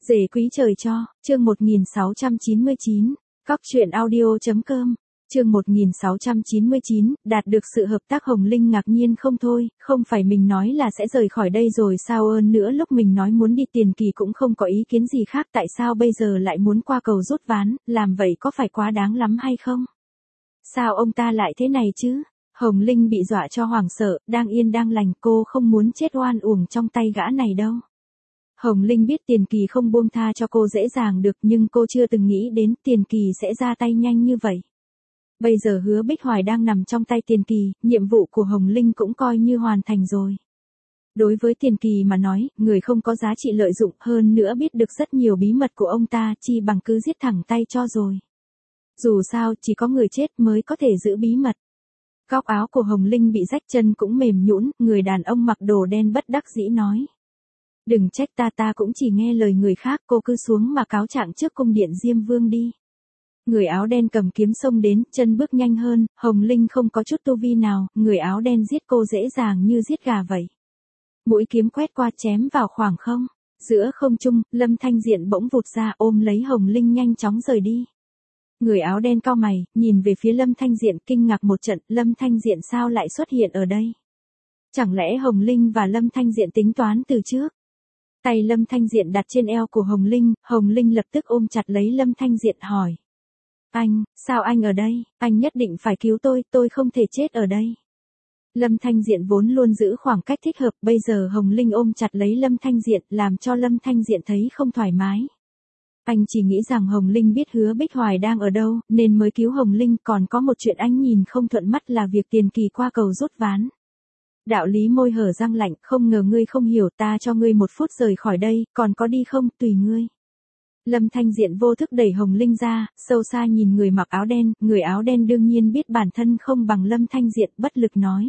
Rể quý trời cho, chương 1699, Cóc truyện audio.com, chương 1699, đạt được sự hợp tác Hồng Linh ngạc nhiên không thôi, không phải mình nói là sẽ rời khỏi đây rồi sao ơn nữa lúc mình nói muốn đi Tiền Kỳ cũng không có ý kiến gì khác tại sao bây giờ lại muốn qua cầu rút ván, làm vậy có phải quá đáng lắm hay không? Sao ông ta lại thế này chứ? Hồng Linh bị dọa cho hoảng sợ, đang yên đang lành cô không muốn chết oan uổng trong tay gã này đâu. Hồng Linh biết Tiền Kỳ không buông tha cho cô dễ dàng được nhưng cô chưa từng nghĩ đến Tiền Kỳ sẽ ra tay nhanh như vậy. Bây giờ Hứa Bích Hoài đang nằm trong tay Tiền Kỳ, nhiệm vụ của Hồng Linh cũng coi như hoàn thành rồi. Đối với Tiền Kỳ mà nói, người không có giá trị lợi dụng hơn nữa biết được rất nhiều bí mật của ông ta chi bằng cứ giết thẳng tay cho rồi. Dù sao chỉ có người chết mới có thể giữ bí mật. Góc áo của Hồng Linh bị rách chân cũng mềm nhũn, người đàn ông mặc đồ đen bất đắc dĩ nói. Đừng trách ta cũng chỉ nghe lời người khác cô cứ xuống mà cáo trạng trước cung điện Diêm Vương đi. Người áo đen cầm kiếm xông đến, chân bước nhanh hơn, Hồng Linh không có chút tu vi nào, người áo đen giết cô dễ dàng như giết gà vậy. Mũi kiếm quét qua chém vào khoảng không, giữa không trung, Lâm Thanh Diện bỗng vụt ra ôm lấy Hồng Linh nhanh chóng rời đi. Người áo đen cau mày, nhìn về phía Lâm Thanh Diện kinh ngạc một trận, Lâm Thanh Diện sao lại xuất hiện ở đây? Chẳng lẽ Hồng Linh và Lâm Thanh Diện tính toán từ trước? Tay Lâm Thanh Diện đặt trên eo của Hồng Linh lập tức ôm chặt lấy Lâm Thanh Diện hỏi. Anh, sao anh ở đây, anh nhất định phải cứu tôi không thể chết ở đây. Lâm Thanh Diện vốn luôn giữ khoảng cách thích hợp, bây giờ Hồng Linh ôm chặt lấy Lâm Thanh Diện làm cho Lâm Thanh Diện thấy không thoải mái. Anh chỉ nghĩ rằng Hồng Linh biết Hứa Bích Hoài đang ở đâu, nên mới cứu Hồng Linh, còn có một chuyện anh nhìn không thuận mắt là việc Tiền Kỳ qua cầu rút ván. Đạo lý môi hở răng lạnh, không ngờ ngươi không hiểu, ta cho ngươi 1 phút rời khỏi đây, còn có đi không, tùy ngươi. Lâm Thanh Diện vô thức đẩy Hồng Linh ra, sâu xa nhìn người mặc áo đen, người áo đen đương nhiên biết bản thân không bằng Lâm Thanh Diện, bất lực nói.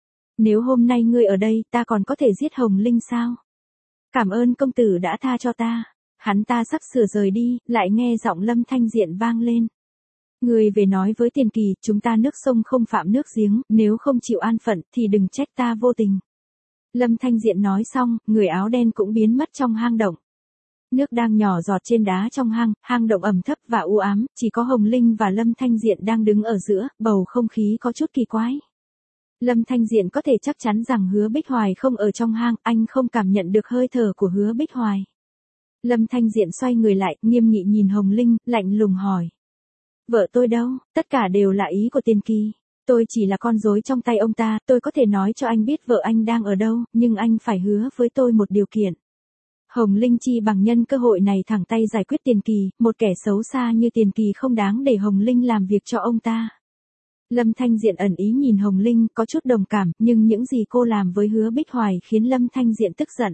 Nếu hôm nay ngươi ở đây, ta còn có thể giết Hồng Linh sao? Cảm ơn công tử đã tha cho ta. Hắn ta sắp sửa rời đi, lại nghe giọng Lâm Thanh Diện vang lên. Người về nói với Tiền Kỳ, chúng ta nước sông không phạm nước giếng, nếu không chịu an phận thì đừng trách ta vô tình. Lâm Thanh Diện nói xong, người áo đen cũng biến mất trong hang động. Nước đang nhỏ giọt trên đá trong hang động ẩm thấp và u ám, chỉ có Hồng Linh và Lâm Thanh Diện đang đứng ở giữa, bầu không khí có chút kỳ quái. Lâm Thanh Diện có thể chắc chắn rằng Hứa Bích Hoài không ở trong hang, anh không cảm nhận được hơi thở của Hứa Bích Hoài. Lâm Thanh Diện xoay người lại, nghiêm nghị nhìn Hồng Linh, lạnh lùng hỏi. Vợ tôi đâu, tất cả đều là ý của Tiền Kỳ. Tôi chỉ là con rối trong tay ông ta, tôi có thể nói cho anh biết vợ anh đang ở đâu, nhưng anh phải hứa với tôi một điều kiện. Hồng Linh chi bằng nhân cơ hội này thẳng tay giải quyết Tiền Kỳ, một kẻ xấu xa như Tiền Kỳ không đáng để Hồng Linh làm việc cho ông ta. Lâm Thanh Diện ẩn ý nhìn Hồng Linh, có chút đồng cảm, nhưng những gì cô làm với Hứa Bích Hoài khiến Lâm Thanh Diện tức giận.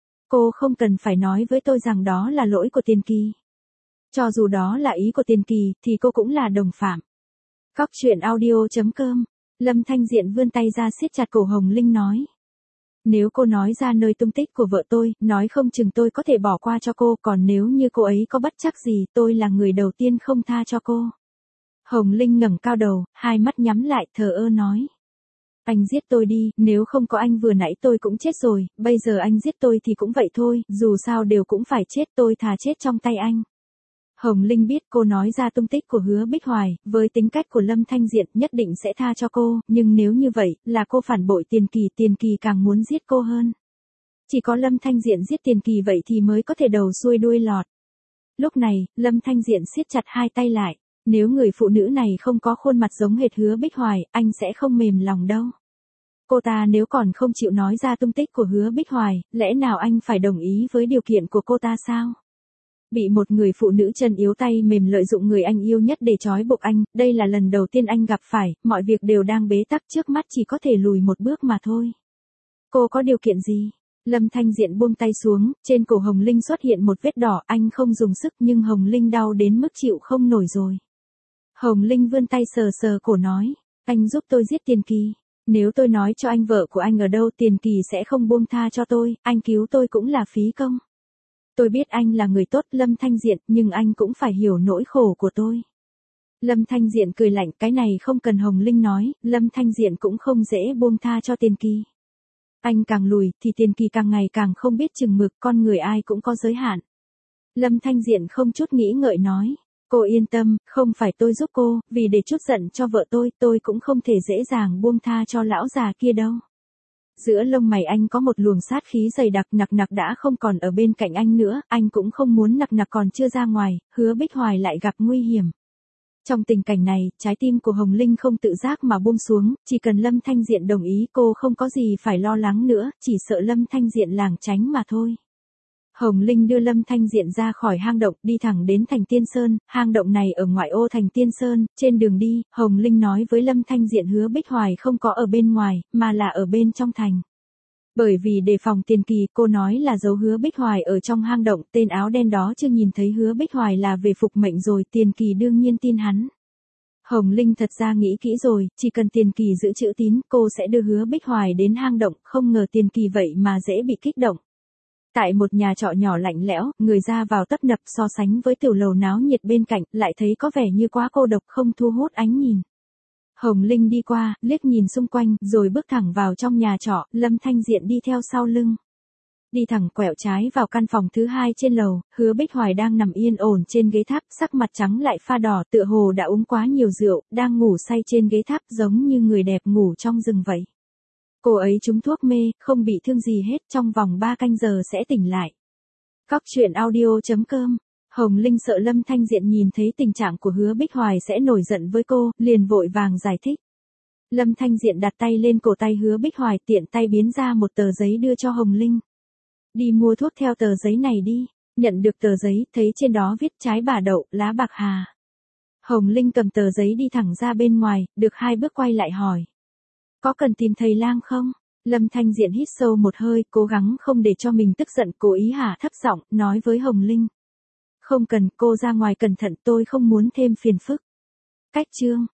Cô không cần phải nói với tôi rằng đó là lỗi của Tiền Kỳ. Cho dù đó là ý của Tiền Kỳ, thì cô cũng là đồng phạm. Cóc truyện audio.com, Lâm Thanh Diện vươn tay ra siết chặt cổ Hồng Linh nói. Nếu cô nói ra nơi tung tích của vợ tôi, nói không chừng tôi có thể bỏ qua cho cô, còn nếu như cô ấy có bất trắc gì, tôi là người đầu tiên không tha cho cô. Hồng Linh ngẩng cao đầu, hai mắt nhắm lại, thờ ơ nói. Anh giết tôi đi, nếu không có anh vừa nãy tôi cũng chết rồi, bây giờ anh giết tôi thì cũng vậy thôi, dù sao đều cũng phải chết, tôi thà chết trong tay anh. Hồng Linh biết cô nói ra tung tích của Hứa Bích Hoài, với tính cách của Lâm Thanh Diện nhất định sẽ tha cho cô, nhưng nếu như vậy, là cô phản bội Tiền Kỳ càng muốn giết cô hơn. Chỉ có Lâm Thanh Diện giết Tiền Kỳ vậy thì mới có thể đầu xuôi đuôi lọt. Lúc này, Lâm Thanh Diện siết chặt hai tay lại, nếu người phụ nữ này không có khuôn mặt giống hệt Hứa Bích Hoài, anh sẽ không mềm lòng đâu. Cô ta nếu còn không chịu nói ra tung tích của Hứa Bích Hoài, lẽ nào anh phải đồng ý với điều kiện của cô ta sao? Bị một người phụ nữ chân yếu tay mềm lợi dụng người anh yêu nhất để trói buộc anh, đây là lần đầu tiên anh gặp phải, mọi việc đều đang bế tắc trước mắt chỉ có thể lùi một bước mà thôi. Cô có điều kiện gì? Lâm Thanh Diện buông tay xuống, trên cổ Hồng Linh xuất hiện một vết đỏ, anh không dùng sức nhưng Hồng Linh đau đến mức chịu không nổi rồi. Hồng Linh vươn tay sờ sờ cổ nói, anh giúp tôi giết Tiền Kỳ. Nếu tôi nói cho anh vợ của anh ở đâu Tiền Kỳ sẽ không buông tha cho tôi, anh cứu tôi cũng là phí công. Tôi biết anh là người tốt Lâm Thanh Diện, nhưng anh cũng phải hiểu nỗi khổ của tôi. Lâm Thanh Diện cười lạnh, cái này không cần Hồng Linh nói, Lâm Thanh Diện cũng không dễ buông tha cho Tiền Kỳ. Anh càng lùi, thì Tiền Kỳ càng ngày càng không biết chừng mực, con người ai cũng có giới hạn. Lâm Thanh Diện không chút nghĩ ngợi nói. Cô yên tâm, không phải tôi giúp cô, vì để chút giận cho vợ tôi cũng không thể dễ dàng buông tha cho lão già kia đâu. Giữa lông mày anh có một luồng sát khí dày đặc, Nặc Nặc đã không còn ở bên cạnh anh nữa, anh cũng không muốn Nặc Nặc còn chưa ra ngoài, Hứa Bích Hoài lại gặp nguy hiểm. Trong tình cảnh này, trái tim của Hồng Linh không tự giác mà buông xuống, chỉ cần Lâm Thanh Diện đồng ý cô không có gì phải lo lắng nữa, chỉ sợ Lâm Thanh Diện lảng tránh mà thôi. Hồng Linh đưa Lâm Thanh Diện ra khỏi hang động, đi thẳng đến thành Tiên Sơn, hang động này ở ngoại ô thành Tiên Sơn, trên đường đi, Hồng Linh nói với Lâm Thanh Diện Hứa Bích Hoài không có ở bên ngoài, mà là ở bên trong thành. Bởi vì đề phòng Tiền Kỳ, cô nói là giấu Hứa Bích Hoài ở trong hang động, tên áo đen đó chưa nhìn thấy Hứa Bích Hoài là về phục mệnh rồi, Tiền Kỳ đương nhiên tin hắn. Hồng Linh thật ra nghĩ kỹ rồi, chỉ cần Tiền Kỳ giữ chữ tín, cô sẽ đưa Hứa Bích Hoài đến hang động, không ngờ Tiền Kỳ vậy mà dễ bị kích động. Tại một nhà trọ nhỏ lạnh lẽo, người ra vào tấp nập, so sánh với tiểu lầu náo nhiệt bên cạnh, lại thấy có vẻ như quá cô độc, không thu hút ánh nhìn. Hồng Linh đi qua, liếc nhìn xung quanh, rồi bước thẳng vào trong nhà trọ, Lâm Thanh Diện đi theo sau lưng. Đi thẳng quẹo trái vào căn phòng thứ 2 trên lầu, Hứa Bích Hoài đang nằm yên ổn trên ghế tháp, sắc mặt trắng lại pha đỏ, tựa hồ đã uống quá nhiều rượu, đang ngủ say trên ghế tháp giống như người đẹp ngủ trong rừng vậy. Cô ấy trúng thuốc mê, không bị thương gì hết, trong vòng 3 canh giờ sẽ tỉnh lại. Cóc truyện audio.com. Hồng Linh sợ Lâm Thanh Diện nhìn thấy tình trạng của Hứa Bích Hoài sẽ nổi giận với cô, liền vội vàng giải thích. Lâm Thanh Diện đặt tay lên cổ tay Hứa Bích Hoài, tiện tay biến ra một tờ giấy đưa cho Hồng Linh. Đi mua thuốc theo tờ giấy này đi. Nhận được tờ giấy, thấy trên đó viết trái bà đậu, lá bạc hà. Hồng Linh cầm tờ giấy đi thẳng ra bên ngoài, được 2 bước quay lại hỏi. Có cần tìm thầy lang không? Lâm Thanh Diện hít sâu một hơi, cố gắng không để cho mình tức giận, cố ý hạ thấp giọng, nói với Hồng Linh. Không cần, cô ra ngoài cẩn thận, tôi không muốn thêm phiền phức. Cách chương.